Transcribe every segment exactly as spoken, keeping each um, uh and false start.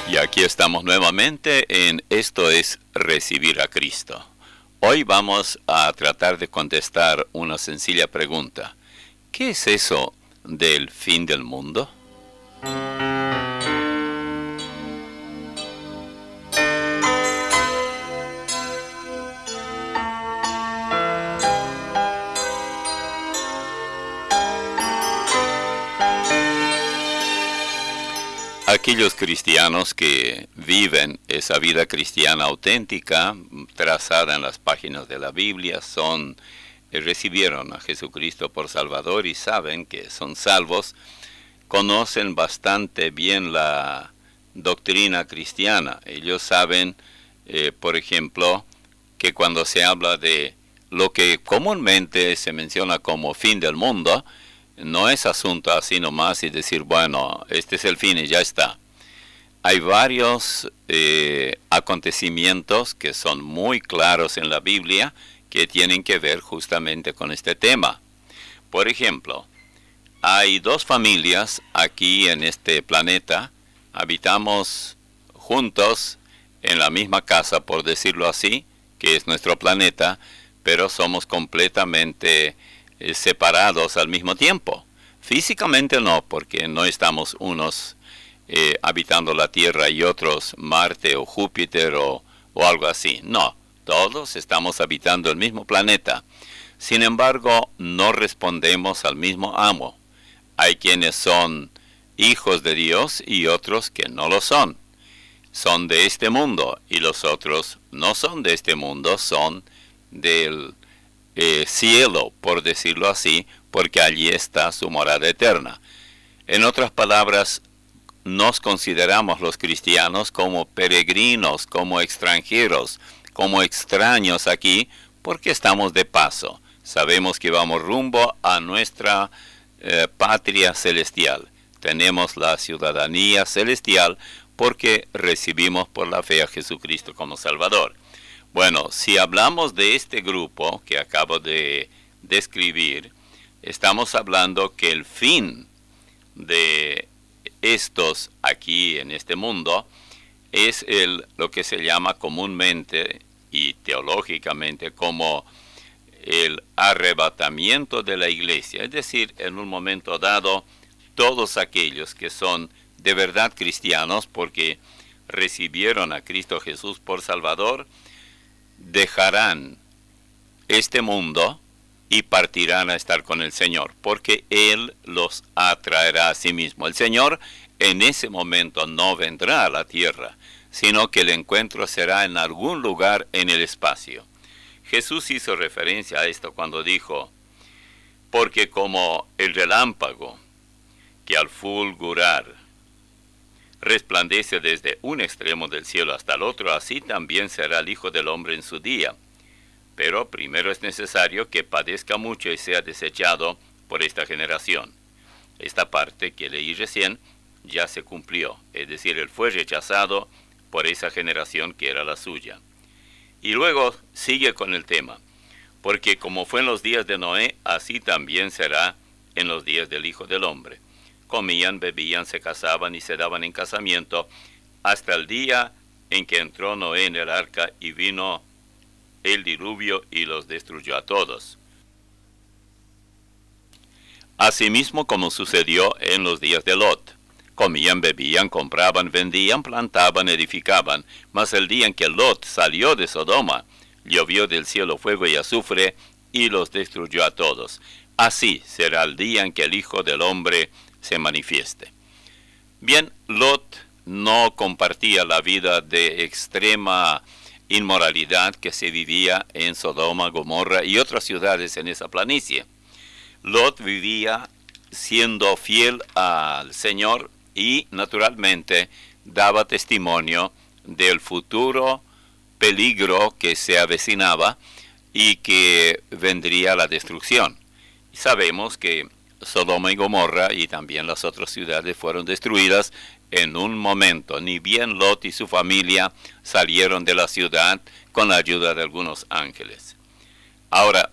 Y aquí estamos nuevamente en Esto es Recibir a Cristo. Hoy vamos a tratar de contestar una sencilla pregunta. ¿Qué es eso del fin del mundo? Aquellos cristianos que viven esa vida cristiana auténtica, trazada en las páginas de la Biblia, son, eh, recibieron a Jesucristo por Salvador y saben que son salvos, conocen bastante bien la doctrina cristiana. Ellos saben, eh, por ejemplo, que cuando se habla de lo que comúnmente se menciona como fin del mundo, no es asunto así nomás y decir, bueno, este es el fin y ya está. Hay varios eh, acontecimientos que son muy claros en la Biblia que tienen que ver justamente con este tema. Por ejemplo, hay dos familias aquí en este planeta, habitamos juntos en la misma casa, por decirlo así, que es nuestro planeta, pero somos completamente eh, separados al mismo tiempo. Físicamente no, porque no estamos unos eh, habitando la Tierra y otros Marte o Júpiter o, o algo así. No, todos estamos habitando el mismo planeta. Sin embargo, no respondemos al mismo amo. Hay quienes son hijos de Dios y otros que no lo son. Son de este mundo y los otros no son de este mundo, son del eh, cielo, por decirlo así, porque allí está su morada eterna. En otras palabras, nos consideramos los cristianos como peregrinos, como extranjeros, como extraños aquí, porque estamos de paso. Sabemos que vamos rumbo a nuestra eh, patria celestial. Tenemos la ciudadanía celestial porque recibimos por la fe a Jesucristo como Salvador. Bueno, si hablamos de este grupo que acabo de describir, estamos hablando que el fin de estos aquí en este mundo es el, lo que se llama comúnmente y teológicamente como el arrebatamiento de la iglesia. Es decir, en un momento dado, todos aquellos que son de verdad cristianos porque recibieron a Cristo Jesús por Salvador, dejarán este mundo y partirán a estar con el Señor, porque Él los atraerá a sí mismo. El Señor en ese momento no vendrá a la tierra, sino que el encuentro será en algún lugar en el espacio. Jesús hizo referencia a esto cuando dijo, porque como el relámpago que al fulgurar resplandece desde un extremo del cielo hasta el otro, así también será el Hijo del Hombre en su día. Pero primero es necesario que padezca mucho y sea desechado por esta generación. Esta parte que leí recién ya se cumplió, es decir, él fue rechazado por esa generación que era la suya. Y luego sigue con el tema, porque como fue en los días de Noé, así también será en los días del Hijo del Hombre. Comían, bebían, se casaban y se daban en casamiento, hasta el día en que entró Noé en el arca y vino el diluvio y los destruyó a todos. Asimismo como sucedió en los días de Lot. Comían, bebían, compraban, vendían, plantaban, edificaban. Mas el día en que Lot salió de Sodoma, llovió del cielo fuego y azufre y los destruyó a todos. Así será el día en que el Hijo del Hombre se manifieste. Bien, Lot no compartía la vida de extrema inmoralidad que se vivía en Sodoma, Gomorra y otras ciudades en esa planicie. Lot vivía siendo fiel al Señor y naturalmente daba testimonio del futuro peligro que se avecinaba y que vendría la destrucción. Sabemos que Sodoma y Gomorra y también las otras ciudades fueron destruidas en un momento. Ni bien Lot y su familia salieron de la ciudad con la ayuda de algunos ángeles. Ahora,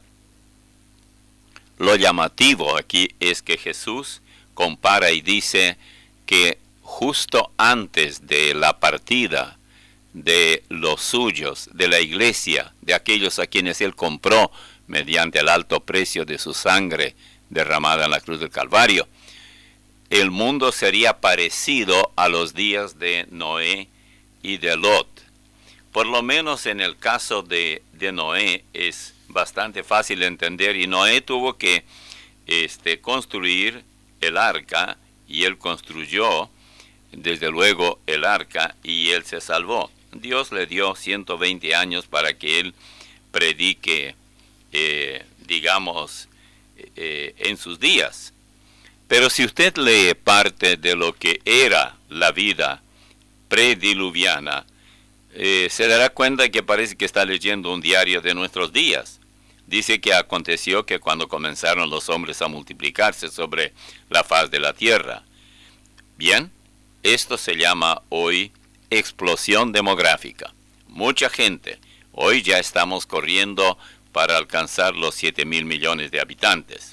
lo llamativo aquí es que Jesús compara y dice que justo antes de la partida de los suyos, de la iglesia, de aquellos a quienes Él compró mediante el alto precio de su sangre derramada en la cruz del Calvario. El mundo sería parecido a los días de Noé y de Lot. Por lo menos en el caso de, de Noé es bastante fácil de entender, y Noé tuvo que este, construir el arca, y él construyó desde luego el arca, y él se salvó. Dios le dio ciento veinte años para que él predique, eh, digamos, eh, en sus días. Pero si usted lee parte de lo que era la vida prediluviana, eh, se dará cuenta que parece que está leyendo un diario de nuestros días. Dice que aconteció que cuando comenzaron los hombres a multiplicarse sobre la faz de la tierra. Bien, esto se llama hoy explosión demográfica. Mucha gente. Hoy ya estamos corriendo para alcanzar los siete mil millones de habitantes.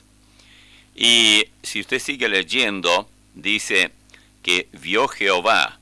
Y si usted sigue leyendo, dice que vio Jehová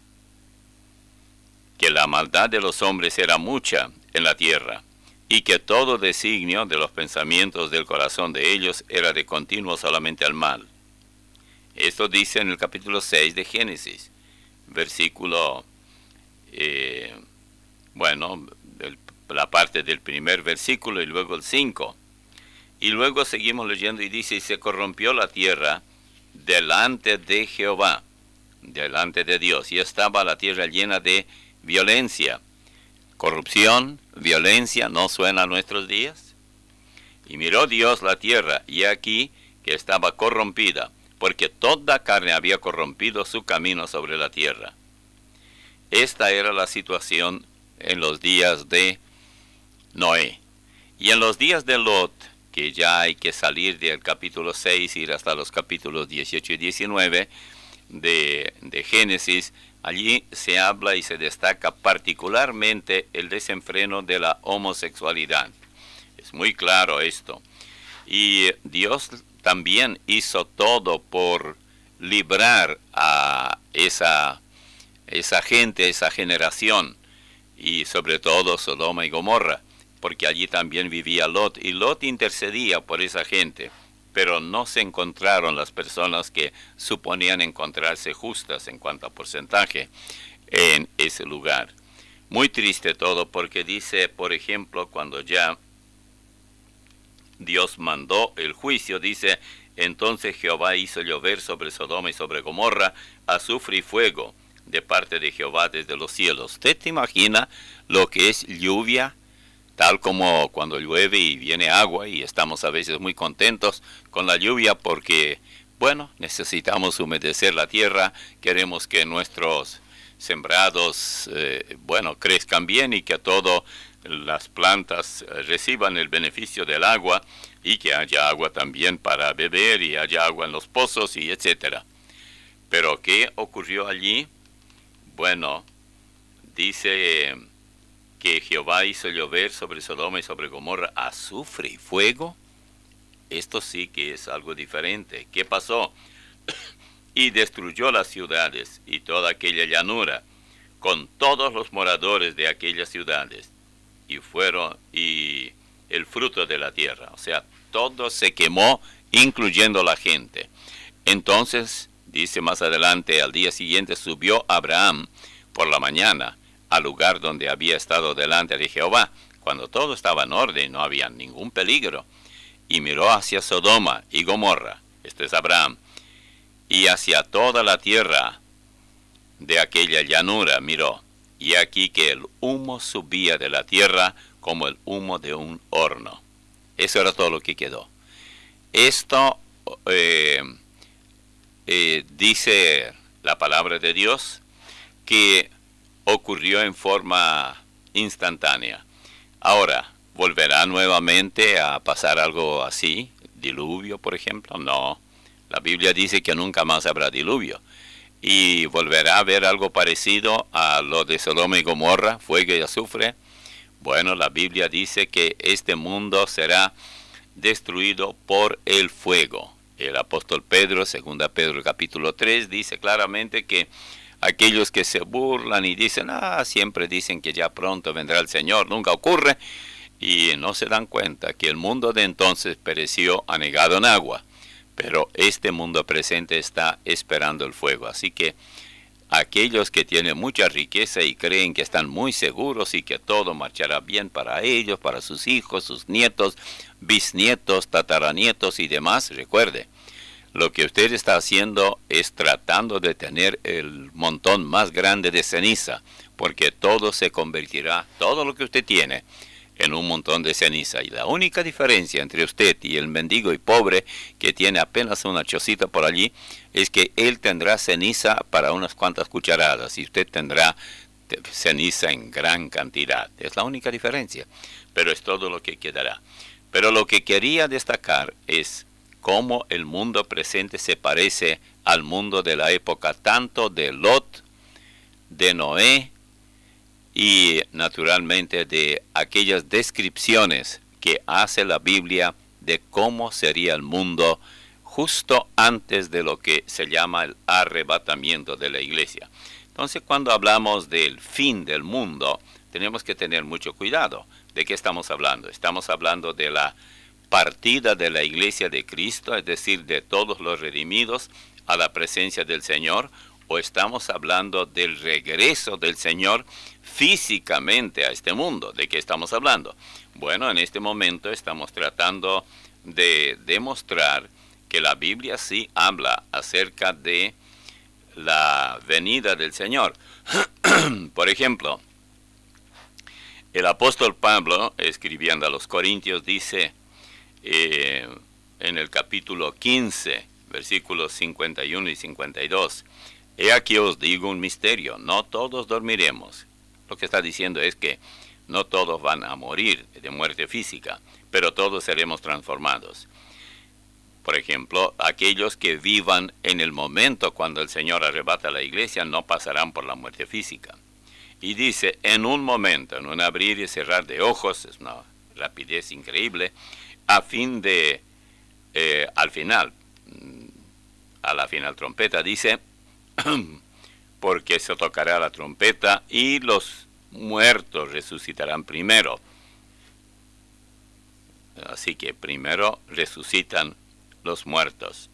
que la maldad de los hombres era mucha en la tierra, y que todo designio de los pensamientos del corazón de ellos era de continuo solamente al mal. Esto dice en el capítulo seis de Génesis, versículo, eh, bueno, el, la parte del primer versículo y luego el cinco. Y luego seguimos leyendo y dice, y se corrompió la tierra delante de Jehová, delante de Dios, y estaba la tierra llena de violencia. Corrupción, violencia, ¿no suena a nuestros días? Y miró Dios la tierra, y aquí que estaba corrompida, porque toda carne había corrompido su camino sobre la tierra. Esta era la situación en los días de Noé. Y en los días de Lot, que ya hay que salir del capítulo seis, ir hasta los capítulos dieciocho y diecinueve de, de Génesis, allí se habla y se destaca particularmente el desenfreno de la homosexualidad. Es muy claro esto. Y Dios también hizo todo por librar a esa, esa gente, esa generación, y sobre todo Sodoma y Gomorra, porque allí también vivía Lot, y Lot intercedía por esa gente, pero no se encontraron las personas que suponían encontrarse justas en cuanto a porcentaje en ese lugar. Muy triste todo, porque dice, por ejemplo, cuando ya Dios mandó el juicio, dice, entonces Jehová hizo llover sobre Sodoma y sobre Gomorra azufre y fuego de parte de Jehová desde los cielos. ¿Usted se imagina lo que es lluvia? Tal como cuando llueve y viene agua, y estamos a veces muy contentos con la lluvia porque, bueno, necesitamos humedecer la tierra, queremos que nuestros sembrados, eh, bueno, crezcan bien, y que todas las plantas eh, reciban el beneficio del agua, y que haya agua también para beber, y haya agua en los pozos, y etcétera. Pero ¿qué ocurrió allí? Bueno, dice que Jehová hizo llover sobre Sodoma y sobre Gomorra azufre y fuego. Esto sí que es algo diferente. ¿Qué pasó? Y destruyó las ciudades y toda aquella llanura, con todos los moradores de aquellas ciudades, y fueron y el fruto de la tierra. O sea, todo se quemó, incluyendo la gente. Entonces, dice más adelante, al día siguiente subió Abraham por la mañana al lugar donde había estado delante de Jehová, cuando todo estaba en orden, no había ningún peligro, y miró hacia Sodoma y Gomorra, este es Abraham, y hacia toda la tierra de aquella llanura miró, y aquí que el humo subía de la tierra como el humo de un horno. Eso era todo lo que quedó. Esto eh, eh, dice la palabra de Dios que ocurrió en forma instantánea. Ahora, ¿volverá nuevamente a pasar algo así? ¿Diluvio, por ejemplo? No. La Biblia dice que nunca más habrá diluvio. ¿Y volverá a haber algo parecido a lo de Sodoma y Gomorra, fuego y azufre? Bueno, la Biblia dice que este mundo será destruido por el fuego. El apóstol Pedro, segunda Pedro capítulo tres, dice claramente que aquellos que se burlan y dicen, ah, siempre dicen que ya pronto vendrá el Señor, nunca ocurre, y no se dan cuenta que el mundo de entonces pereció anegado en agua, pero este mundo presente está esperando el fuego. Así que aquellos que tienen mucha riqueza y creen que están muy seguros y que todo marchará bien para ellos, para sus hijos, sus nietos, bisnietos, tataranietos y demás, recuerde, lo que usted está haciendo es tratando de tener el montón más grande de ceniza, porque todo se convertirá, todo lo que usted tiene, en un montón de ceniza. Y la única diferencia entre usted y el mendigo y pobre que tiene apenas una chocita por allí es que él tendrá ceniza para unas cuantas cucharadas y usted tendrá ceniza en gran cantidad. Es la única diferencia, pero es todo lo que quedará. Pero lo que quería destacar es cómo el mundo presente se parece al mundo de la época tanto de Lot, de Noé, y naturalmente de aquellas descripciones que hace la Biblia de cómo sería el mundo justo antes de lo que se llama el arrebatamiento de la iglesia. Entonces, cuando hablamos del fin del mundo, tenemos que tener mucho cuidado. ¿De qué estamos hablando? Estamos hablando de la partida de la iglesia de Cristo, es decir, de todos los redimidos a la presencia del Señor, o estamos hablando del regreso del Señor físicamente a este mundo. ¿De qué estamos hablando? Bueno, en este momento estamos tratando de demostrar que la Biblia sí habla acerca de la venida del Señor. Por ejemplo, el apóstol Pablo, escribiendo a los Corintios, dice eh, en el capítulo quince, versículos cincuenta y uno y cincuenta y dos, he aquí os digo un misterio, no todos dormiremos. Lo que está diciendo es que no todos van a morir de muerte física, pero todos seremos transformados. Por ejemplo, aquellos que vivan en el momento cuando el Señor arrebata la iglesia no pasarán por la muerte física. Y dice, en un momento, en un abrir y cerrar de ojos, es una rapidez increíble, a fin de, eh, al final, a la final trompeta, dice, porque se tocará la trompeta y los muertos resucitarán primero. Así que primero resucitan los muertos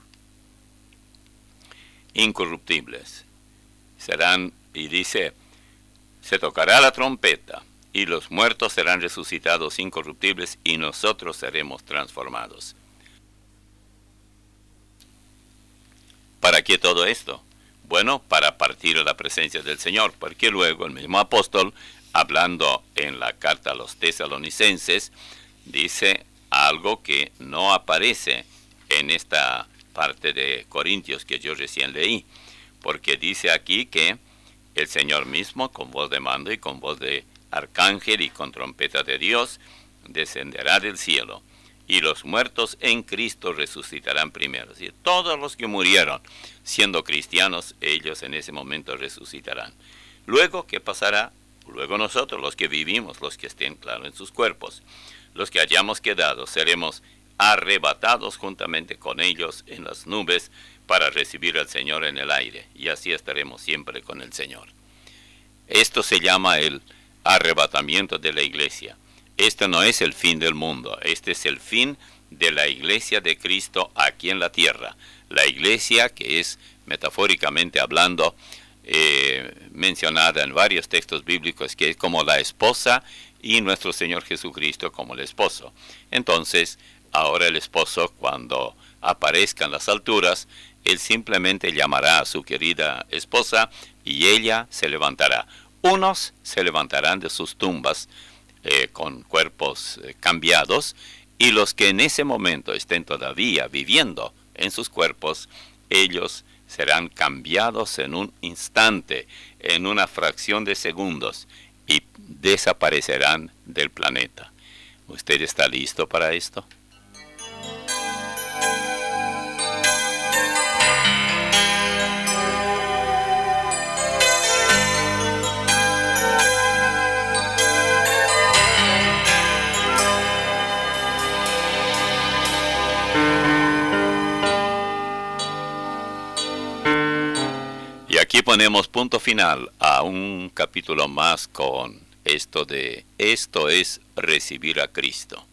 incorruptibles. Serán, y dice, se tocará la trompeta y los muertos serán resucitados incorruptibles y nosotros seremos transformados. ¿Para qué todo esto? Bueno, para partir a la presencia del Señor, porque luego el mismo apóstol, hablando en la carta a los tesalonicenses, dice algo que no aparece en esta parte de Corintios que yo recién leí, porque dice aquí que el Señor mismo, con voz de mando y con voz de arcángel y con trompeta de Dios, descenderá del cielo, y los muertos en Cristo resucitarán primero. Es decir, todos los que murieron siendo cristianos, ellos en ese momento resucitarán. Luego, ¿qué pasará? Luego nosotros, los que vivimos, los que estén claros en sus cuerpos, los que hayamos quedado, seremos arrebatados juntamente con ellos en las nubes para recibir al Señor en el aire, y así estaremos siempre con el Señor. Esto se llama el arrebatamiento de la iglesia. Este no es el fin del mundo, este es el fin de la iglesia de Cristo aquí en la tierra. La iglesia que es, metafóricamente hablando, eh, mencionada en varios textos bíblicos, que es como la esposa y nuestro Señor Jesucristo como el esposo. Entonces, ahora el esposo, cuando aparezca en las alturas, él simplemente llamará a su querida esposa y ella se levantará. Unos se levantarán de sus tumbas eh, con cuerpos eh, cambiados, y los que en ese momento estén todavía viviendo en sus cuerpos, ellos serán cambiados en un instante, en una fracción de segundos, y desaparecerán del planeta. ¿Usted está listo para esto? Aquí ponemos punto final a un capítulo más con esto de esto es recibir a Cristo.